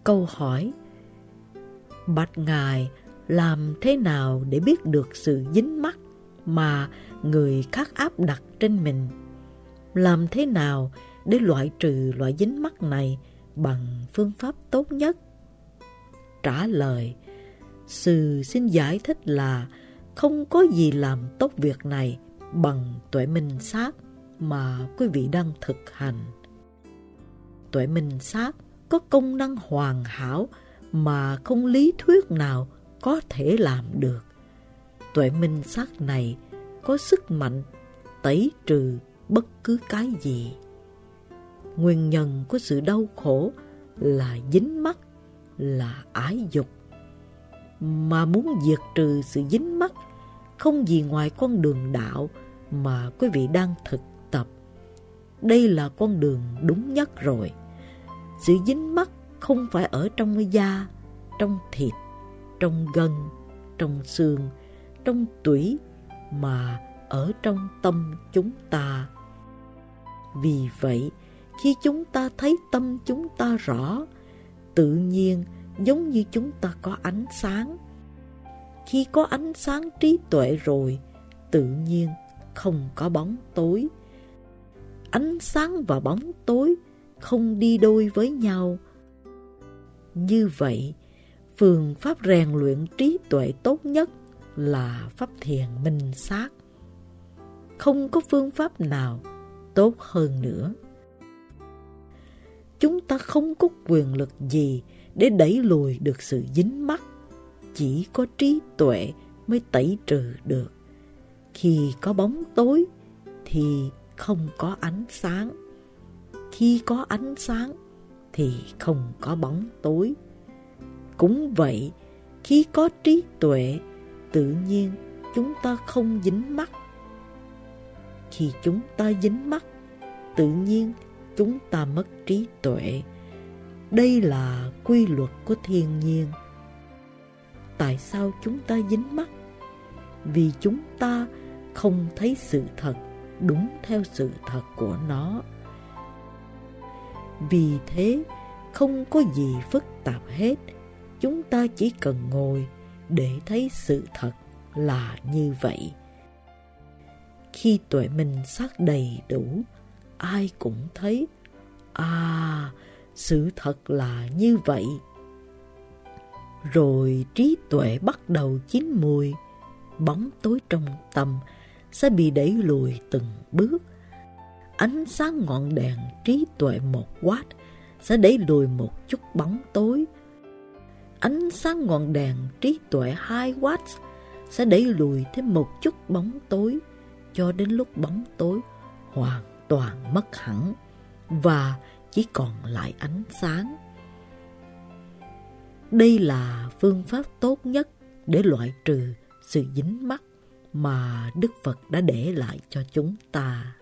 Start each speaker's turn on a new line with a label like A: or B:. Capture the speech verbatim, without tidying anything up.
A: câu hỏi: bạch Ngài, làm thế nào để biết được sự dính mắc mà người khác áp đặt trên mình? Làm thế nào để loại trừ loại dính mắc này bằng phương pháp tốt nhất? Trả lời: sư xin giải thích là không có gì làm tốt việc này bằng tuệ minh sát mà quý vị đang thực hành. Tuệ minh sát có công năng hoàn hảo mà không lý thuyết nào có thể làm được. Tuệ minh sát này có sức mạnh tẩy trừ bất cứ cái gì. Nguyên nhân của sự đau khổ là dính mắc, là ái dục. Mà muốn diệt trừ sự dính mắc không gì ngoài con đường đạo mà quý vị đang thực tập. Đây là con đường đúng nhất rồi. Sự dính mắc không phải ở trong da, trong thịt, trong gân, trong xương, trong tủy, mà ở trong tâm chúng ta. Vì vậy, khi chúng ta thấy tâm chúng ta rõ, tự nhiên giống như chúng ta có ánh sáng. Khi có ánh sáng trí tuệ rồi, tự nhiên không có bóng tối. Ánh sáng và bóng tối không đi đôi với nhau. Như vậy, phương pháp rèn luyện trí tuệ tốt nhất là pháp thiền minh sát. Không có phương pháp nào tốt hơn nữa. Chúng ta không có quyền lực gì để đẩy lùi được sự dính mắc. Chỉ có trí tuệ mới tẩy trừ được. Khi có bóng tối thì không có ánh sáng. Khi có ánh sáng thì không có bóng tối. Cũng vậy, khi có trí tuệ, tự nhiên chúng ta không dính mắc. Khi chúng ta dính mắc, tự nhiên chúng ta mất trí tuệ. Đây là quy luật của thiên nhiên. Tại sao chúng ta dính mắc? Vì chúng ta không thấy sự thật đúng theo sự thật của nó. Vì thế, không có gì phức tạp hết. Chúng ta chỉ cần ngồi để thấy sự thật là như vậy. Khi tuệ minh sát đầy đủ, ai cũng thấy, à, sự thật là như vậy. Rồi trí tuệ bắt đầu chín mùi, bóng tối trong tâm sẽ bị đẩy lùi từng bước. Ánh sáng ngọn đèn trí tuệ một watt sẽ đẩy lùi một chút bóng tối. Ánh sáng ngọn đèn trí tuệ hai watt sẽ đẩy lùi thêm một chút bóng tối, cho đến lúc bóng tối hoàn toàn mất hẳn và chỉ còn lại ánh sáng. Đây là phương pháp tốt nhất để loại trừ sự dính mắc mà Đức Phật đã để lại cho chúng ta.